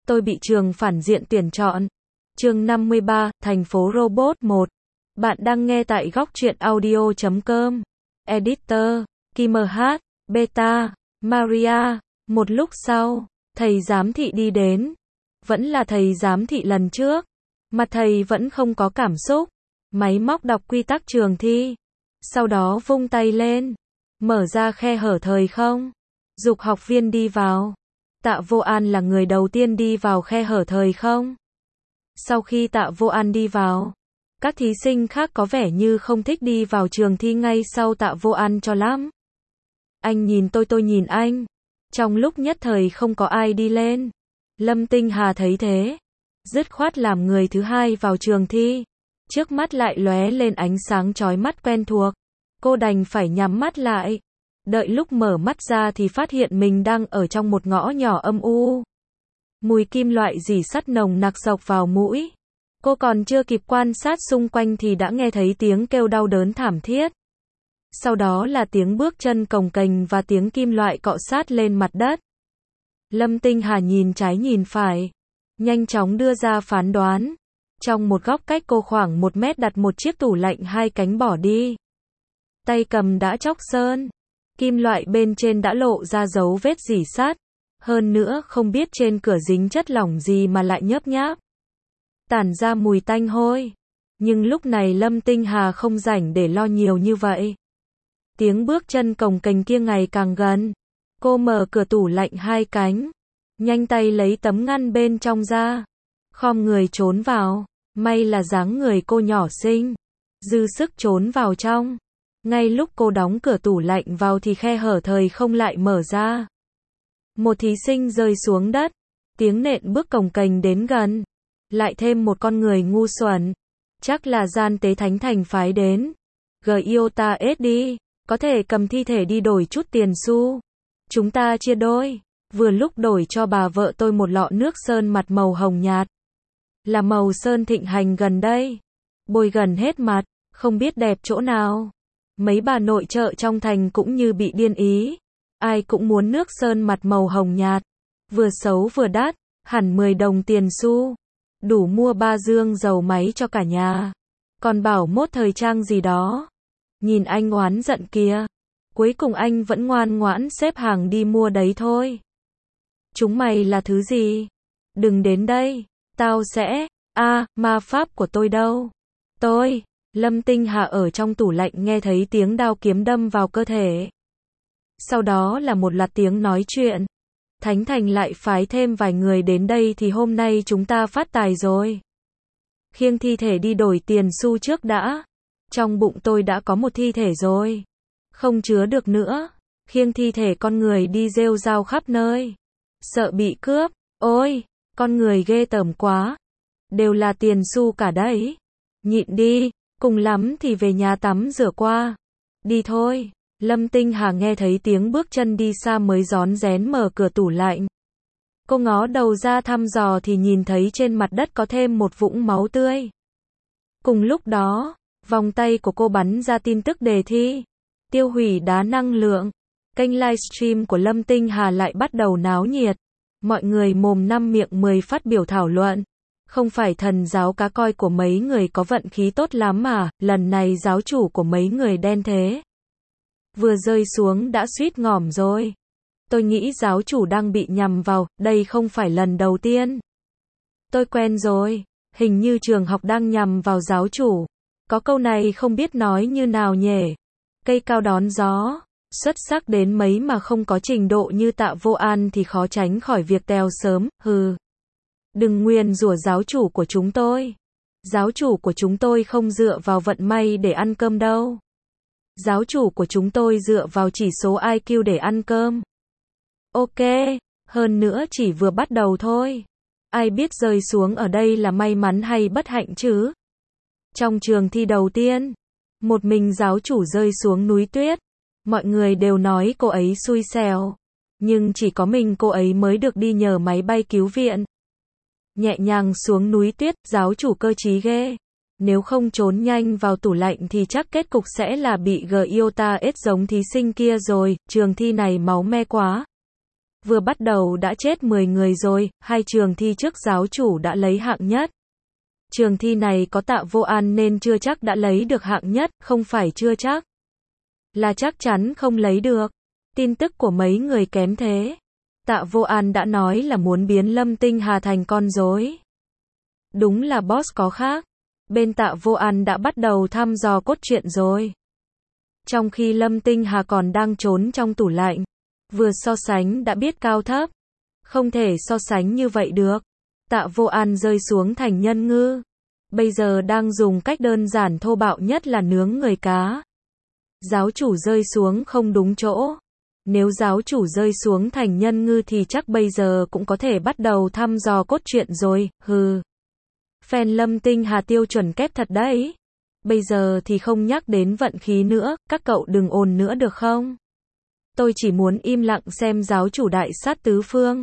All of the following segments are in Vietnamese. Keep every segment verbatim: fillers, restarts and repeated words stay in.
tôi bị trường phản diện tuyển chọn. Chương năm mươi ba, thành phố robot một. Bạn đang nghe tại góc truyện audio chấm com. Editor, Kim H, Beta, Maria. Một lúc sau, thầy giám thị đi đến. Vẫn là thầy giám thị lần trước. Mặt thầy vẫn không có cảm xúc. Máy móc đọc quy tắc trường thi. Sau đó vung tay lên. Mở ra khe hở thời không. Giục học viên đi vào. Tạ Vô An là người đầu tiên đi vào khe hở thời không. Sau khi Tạ Vô An đi vào, các thí sinh khác có vẻ như không thích đi vào trường thi ngay sau Tạ Vô An cho lắm. Anh nhìn tôi tôi nhìn anh. Trong lúc nhất thời không có ai đi lên. Lâm Tinh Hà thấy thế, dứt khoát làm người thứ hai vào trường thi. Trước mắt lại lóe lên ánh sáng chói mắt quen thuộc. Cô đành phải nhắm mắt lại. Đợi lúc mở mắt ra thì phát hiện mình đang ở trong một ngõ nhỏ âm u. Mùi kim loại rỉ sắt nồng nặc xộc vào mũi. Cô còn chưa kịp quan sát xung quanh thì đã nghe thấy tiếng kêu đau đớn thảm thiết. Sau đó là tiếng bước chân cồng kềnh và tiếng kim loại cọ sát lên mặt đất. Lâm Tinh Hà nhìn trái nhìn phải, nhanh chóng đưa ra phán đoán. Trong một góc cách cô khoảng một mét đặt một chiếc tủ lạnh hai cánh bỏ đi. Tay cầm đã chóc sơn. Kim loại bên trên đã lộ ra dấu vết rỉ sắt. Hơn nữa không biết trên cửa dính chất lỏng gì mà lại nhớp nháp. Tản ra mùi tanh hôi. Nhưng lúc này Lâm Tinh Hà không rảnh để lo nhiều như vậy. Tiếng bước chân cồng kềnh kia ngày càng gần. Cô mở cửa tủ lạnh hai cánh. Nhanh tay lấy tấm ngăn bên trong ra. Khom người trốn vào. May là dáng người cô nhỏ xinh. Dư sức trốn vào trong. Ngay lúc cô đóng cửa tủ lạnh vào thì khe hở thời không lại mở ra. Một thí sinh rơi xuống đất. Tiếng nện bước cồng kềnh đến gần. Lại thêm một con người ngu xuẩn. Chắc là gian tế thánh thành phái đến. Giota ét đi. Có thể cầm thi thể đi đổi chút tiền xu. Chúng ta chia đôi. Vừa lúc đổi cho bà vợ tôi một lọ nước sơn mặt màu hồng nhạt. Là màu sơn thịnh hành gần đây. Bôi gần hết mặt. Không biết đẹp chỗ nào. Mấy bà nội trợ trong thành cũng như bị điên ý. Ai cũng muốn nước sơn mặt màu hồng nhạt. Vừa xấu vừa đắt. Hẳn mười đồng tiền xu. Đủ mua ba dương dầu máy cho cả nhà. Còn bảo mốt thời trang gì đó. Nhìn anh oán giận kìa. Cuối cùng anh vẫn ngoan ngoãn xếp hàng đi mua đấy thôi. Chúng mày là thứ gì? Đừng đến đây. Tao sẽ... a à, ma pháp của tôi đâu? Tôi... Lâm Tinh Hà ở trong tủ lạnh nghe thấy tiếng đao kiếm đâm vào cơ thể. Sau đó là một loạt tiếng nói chuyện. Thánh Thành lại phái thêm vài người đến đây thì hôm nay chúng ta phát tài rồi. Khiêng thi thể đi đổi tiền xu trước đã. Trong bụng tôi đã có một thi thể rồi. Không chứa được nữa. Khiêng thi thể con người đi rêu rao khắp nơi. Sợ bị cướp. Ôi, con người ghê tởm quá. Đều là tiền xu cả đấy. Nhịn đi. Cùng lắm thì về nhà tắm rửa qua. Đi thôi. Lâm Tinh Hà nghe thấy tiếng bước chân đi xa mới rón rén mở cửa tủ lạnh. Cô ngó đầu ra thăm dò thì nhìn thấy trên mặt đất có thêm một vũng máu tươi. Cùng lúc đó, vòng tay của cô bắn ra tin tức đề thi. Tiêu hủy đá năng lượng. Kênh livestream của Lâm Tinh Hà lại bắt đầu náo nhiệt. Mọi người mồm năm miệng mười phát biểu thảo luận. Không phải thần giáo cá coi của mấy người có vận khí tốt lắm mà, lần này giáo chủ của mấy người đen thế. Vừa rơi xuống đã suýt ngỏm rồi. Tôi nghĩ giáo chủ đang bị nhằm vào, đây không phải lần đầu tiên. Tôi quen rồi, hình như trường học đang nhằm vào giáo chủ. Có câu này không biết nói như nào nhỉ. Cây cao đón gió, xuất sắc đến mấy mà không có trình độ như Tạ Vô An thì khó tránh khỏi việc tèo sớm, hừ. Đừng nguyền rủa giáo chủ của chúng tôi. Giáo chủ của chúng tôi không dựa vào vận may để ăn cơm đâu. Giáo chủ của chúng tôi dựa vào chỉ số i kiu để ăn cơm. Ok, hơn nữa chỉ vừa bắt đầu thôi. Ai biết rơi xuống ở đây là may mắn hay bất hạnh chứ? Trong trường thi đầu tiên, một mình giáo chủ rơi xuống núi tuyết. Mọi người đều nói cô ấy xui xẻo. Nhưng chỉ có mình cô ấy mới được đi nhờ máy bay cứu viện. Nhẹ nhàng xuống núi tuyết, giáo chủ cơ trí ghê. Nếu không trốn nhanh vào tủ lạnh thì chắc kết cục sẽ là bị Giota ét giống thí sinh kia rồi, trường thi này máu me quá. Vừa bắt đầu đã chết mười người rồi, hai trường thi trước giáo chủ đã lấy hạng nhất. Trường thi này có Tạ Vô An nên chưa chắc đã lấy được hạng nhất, không phải chưa chắc. Là chắc chắn không lấy được. Tin tức của mấy người kém thế. Tạ Vô An đã nói là muốn biến Lâm Tinh Hà thành con rối. Đúng là boss có khác. Bên Tạ Vô An đã bắt đầu thăm dò cốt truyện rồi. Trong khi Lâm Tinh Hà còn đang trốn trong tủ lạnh. Vừa so sánh đã biết cao thấp. Không thể so sánh như vậy được. Tạ Vô An rơi xuống thành nhân ngư. Bây giờ đang dùng cách đơn giản thô bạo nhất là nướng người cá. Giáo chủ rơi xuống không đúng chỗ. Nếu giáo chủ rơi xuống thành nhân ngư thì chắc bây giờ cũng có thể bắt đầu thăm dò cốt truyện rồi, hừ. Fan Lâm Tinh Hà tiêu chuẩn kép thật đấy. Bây giờ thì không nhắc đến vận khí nữa, các cậu đừng ồn nữa được không? Tôi chỉ muốn im lặng xem giáo chủ đại sát tứ phương.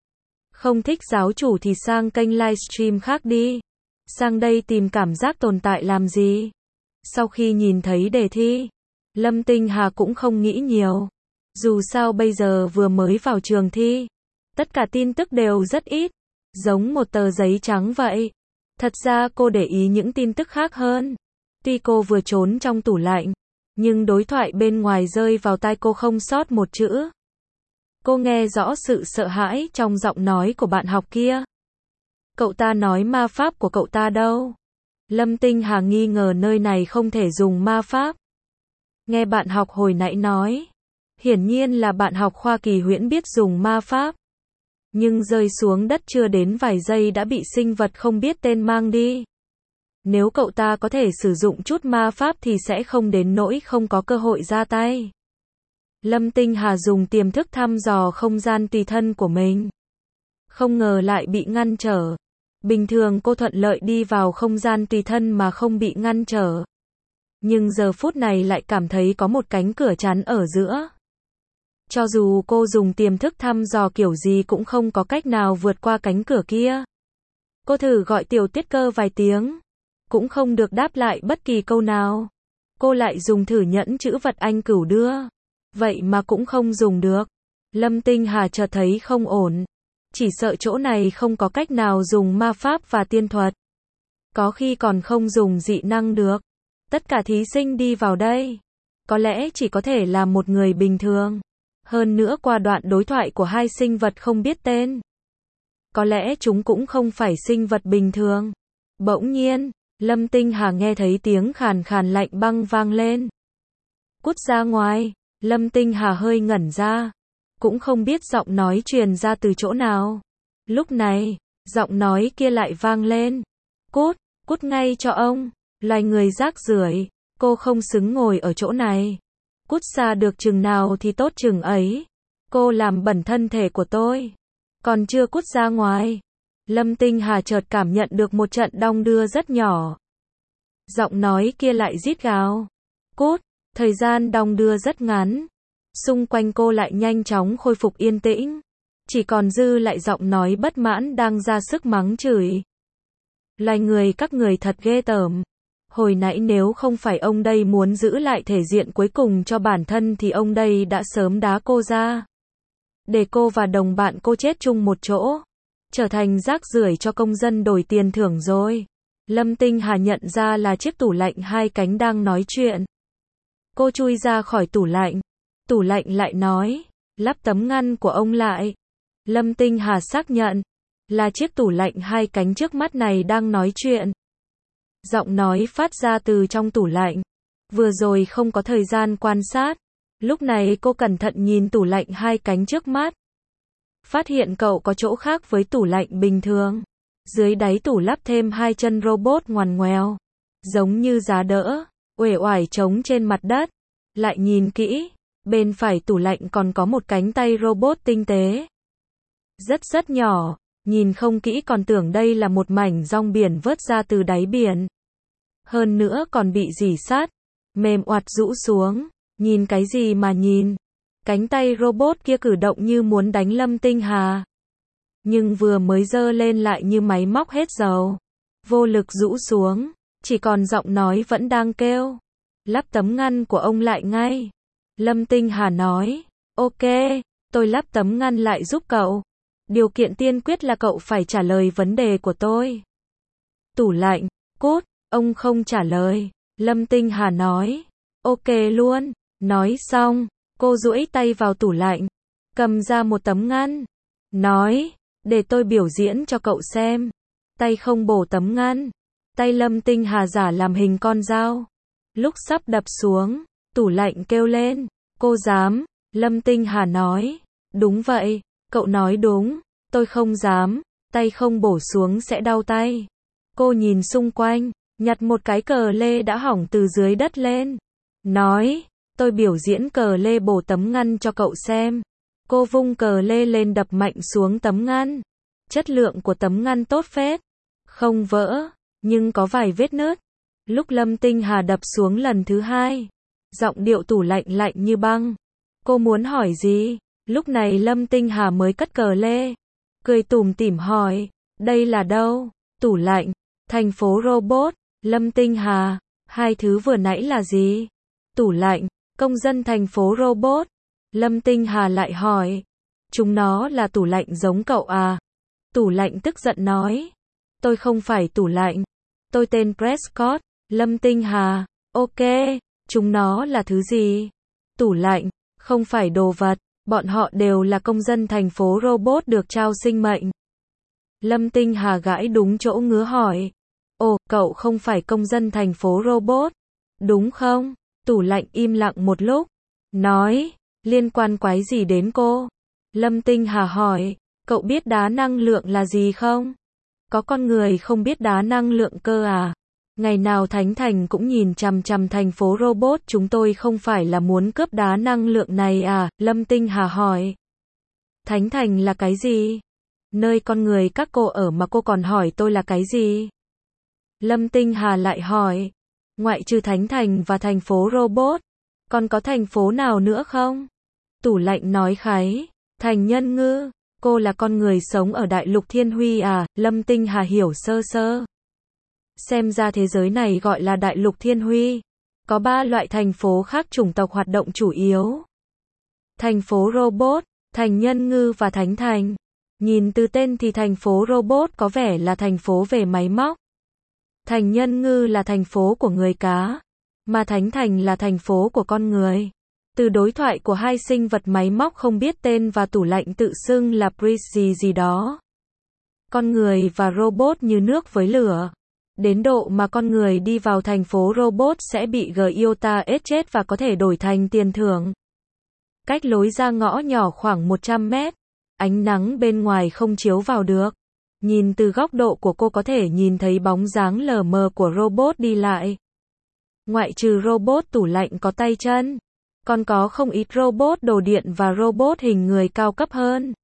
Không thích giáo chủ thì sang kênh livestream khác đi. Sang đây tìm cảm giác tồn tại làm gì? Sau khi nhìn thấy đề thi, Lâm Tinh Hà cũng không nghĩ nhiều. Dù sao bây giờ vừa mới vào trường thi. Tất cả tin tức đều rất ít. Giống một tờ giấy trắng vậy. Thật ra cô để ý những tin tức khác hơn. Tuy cô vừa trốn trong tủ lạnh, nhưng đối thoại bên ngoài rơi vào tai cô không sót một chữ. Cô nghe rõ sự sợ hãi trong giọng nói của bạn học kia. Cậu ta nói ma pháp của cậu ta đâu? Lâm Tinh Hà nghi ngờ nơi này không thể dùng ma pháp. Nghe bạn học hồi nãy nói. Hiển nhiên là bạn học khoa kỳ huyễn biết dùng ma pháp. Nhưng rơi xuống đất chưa đến vài giây đã bị sinh vật không biết tên mang đi. Nếu cậu ta có thể sử dụng chút ma pháp thì sẽ không đến nỗi không có cơ hội ra tay. Lâm Tinh Hà dùng tiềm thức thăm dò không gian tùy thân của mình. Không ngờ lại bị ngăn trở. Bình thường cô thuận lợi đi vào không gian tùy thân mà không bị ngăn trở. Nhưng giờ phút này lại cảm thấy có một cánh cửa chắn ở giữa. Cho dù cô dùng tiềm thức thăm dò kiểu gì cũng không có cách nào vượt qua cánh cửa kia. Cô thử gọi Tiểu Tuyết Cơ vài tiếng. Cũng không được đáp lại bất kỳ câu nào. Cô lại dùng thử nhẫn chữ vật anh cửu đưa. Vậy mà cũng không dùng được. Lâm Tinh Hà chợt thấy không ổn. Chỉ sợ chỗ này không có cách nào dùng ma pháp và tiên thuật. Có khi còn không dùng dị năng được. Tất cả thí sinh đi vào đây. Có lẽ chỉ có thể là một người bình thường. Hơn nữa qua đoạn đối thoại của hai sinh vật không biết tên. Có lẽ chúng cũng không phải sinh vật bình thường. Bỗng nhiên, Lâm Tinh Hà nghe thấy tiếng khàn khàn lạnh băng vang lên. Cút ra ngoài, Lâm Tinh Hà hơi ngẩn ra. Cũng không biết giọng nói truyền ra từ chỗ nào. Lúc này, giọng nói kia lại vang lên. Cút, cút ngay cho ông, loài người rác rưởi, cô không xứng ngồi ở chỗ này. Cút xa được chừng nào thì tốt chừng ấy. Cô làm bẩn thân thể của tôi. Còn chưa cút ra ngoài. Lâm Tinh Hà chợt cảm nhận được một trận đong đưa rất nhỏ. Giọng nói kia lại rít gào. Cút, thời gian đong đưa rất ngắn. Xung quanh cô lại nhanh chóng khôi phục yên tĩnh. Chỉ còn dư lại giọng nói bất mãn đang ra sức mắng chửi. Loài người các người thật ghê tởm. Hồi nãy nếu không phải ông đây muốn giữ lại thể diện cuối cùng cho bản thân thì ông đây đã sớm đá cô ra. Để cô và đồng bạn cô chết chung một chỗ. Trở thành rác rưởi cho công dân đổi tiền thưởng rồi. Lâm Tinh Hà nhận ra là chiếc tủ lạnh hai cánh đang nói chuyện. Cô chui ra khỏi tủ lạnh. Tủ lạnh lại nói, lắp tấm ngăn của ông lại. Lâm Tinh Hà xác nhận, là chiếc tủ lạnh hai cánh trước mắt này đang nói chuyện. Giọng nói phát ra từ trong tủ lạnh. Vừa rồi không có thời gian quan sát. Lúc này cô cẩn thận nhìn tủ lạnh hai cánh trước mắt. Phát hiện cậu có chỗ khác với tủ lạnh bình thường. Dưới đáy tủ lắp thêm hai chân robot ngoằn ngoèo. Giống như giá đỡ, uể oải trống trên mặt đất. Lại nhìn kỹ, bên phải tủ lạnh còn có một cánh tay robot tinh tế. Rất rất nhỏ, nhìn không kỹ còn tưởng đây là một mảnh rong biển vớt ra từ đáy biển. Hơn nữa còn bị rỉ sắt, mềm oặt rũ xuống, nhìn cái gì mà nhìn. Cánh tay robot kia cử động như muốn đánh Lâm Tinh Hà. Nhưng vừa mới giơ lên lại như máy móc hết dầu. Vô lực rũ xuống, chỉ còn giọng nói vẫn đang kêu. Lắp tấm ngăn của ông lại ngay. Lâm Tinh Hà nói, ok, tôi lắp tấm ngăn lại giúp cậu. Điều kiện tiên quyết là cậu phải trả lời vấn đề của tôi. Tủ lạnh, cút, ông không trả lời. Lâm Tinh Hà nói. Ok luôn. Nói xong, cô duỗi tay vào tủ lạnh, cầm ra một tấm ngăn. Nói, để tôi biểu diễn cho cậu xem. Tay không bổ tấm ngăn. Tay Lâm Tinh Hà giả làm hình con dao. Lúc sắp đập xuống, tủ lạnh kêu lên. Cô dám? Lâm Tinh Hà nói. Đúng vậy, cậu nói đúng. Tôi không dám. Tay không bổ xuống sẽ đau tay. Cô nhìn xung quanh, nhặt một cái cờ lê đã hỏng từ dưới đất lên. Nói, tôi biểu diễn cờ lê bổ tấm ngăn cho cậu xem. Cô vung cờ lê lên đập mạnh xuống tấm ngăn. Chất lượng của tấm ngăn tốt phết. Không vỡ, nhưng có vài vết nứt. Lúc Lâm Tinh Hà đập xuống lần thứ hai, giọng điệu tủ lạnh lạnh như băng. Cô muốn hỏi gì? Lúc này Lâm Tinh Hà mới cất cờ lê. Cười tủm tỉm hỏi, đây là đâu? Tủ lạnh, thành phố robot. Lâm Tinh Hà, hai thứ vừa nãy là gì? Tủ lạnh, công dân thành phố robot. Lâm Tinh Hà lại hỏi, chúng nó là tủ lạnh giống cậu à? Tủ lạnh tức giận nói, tôi không phải tủ lạnh. Tôi tên Prescott. Lâm Tinh Hà, ok, chúng nó là thứ gì? Tủ lạnh, không phải đồ vật, bọn họ đều là công dân thành phố robot được trao sinh mệnh. Lâm Tinh Hà gãi đúng chỗ ngứa hỏi, ồ, cậu không phải công dân thành phố robot, đúng không? Tủ lạnh im lặng một lúc, nói, liên quan quái gì đến cô? Lâm Tinh Hà hỏi, cậu biết đá năng lượng là gì không? Có con người không biết đá năng lượng cơ à? Ngày nào Thánh Thành cũng nhìn chằm chằm thành phố robot, chúng tôi không phải là muốn cướp đá năng lượng này à? Lâm Tinh Hà hỏi. Thánh Thành là cái gì? Nơi con người các cô ở mà cô còn hỏi tôi là cái gì? Lâm Tinh Hà lại hỏi. Ngoại trừ Thánh Thành và thành phố robot, còn có thành phố nào nữa không? Tủ lạnh nói kháy. Thành Nhân Ngư, cô là con người sống ở đại lục Thiên Huy à? Lâm Tinh Hà hiểu sơ sơ. Xem ra thế giới này gọi là đại lục Thiên Huy. Có ba loại thành phố khác chủng tộc hoạt động chủ yếu. Thành phố robot, Thành Nhân Ngư và Thánh Thành. Nhìn từ tên thì thành phố robot có vẻ là thành phố về máy móc. Thành Nhân Ngư là thành phố của người cá, mà Thánh Thành là thành phố của con người. Từ đối thoại của hai sinh vật máy móc không biết tên và tủ lạnh tự xưng là Breeze gì gì đó. Con người và robot như nước với lửa. Đến độ mà con người đi vào thành phố robot sẽ bị giê i o tê ét chết và có thể đổi thành tiền thưởng. Cách lối ra ngõ nhỏ khoảng một trăm mét. Ánh nắng bên ngoài không chiếu vào được. Nhìn từ góc độ của cô có thể nhìn thấy bóng dáng lờ mờ của robot đi lại. Ngoại trừ robot tủ lạnh có tay chân, còn có không ít robot đồ điện và robot hình người cao cấp hơn.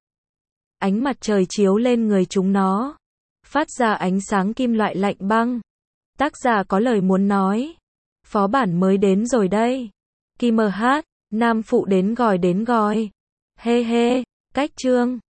Ánh mặt trời chiếu lên người chúng nó, phát ra ánh sáng kim loại lạnh băng. Tác giả có lời muốn nói. Phó bản mới đến rồi đây. Kim hát, nam phụ đến gòi đến gòi. Hê hê, cách chương.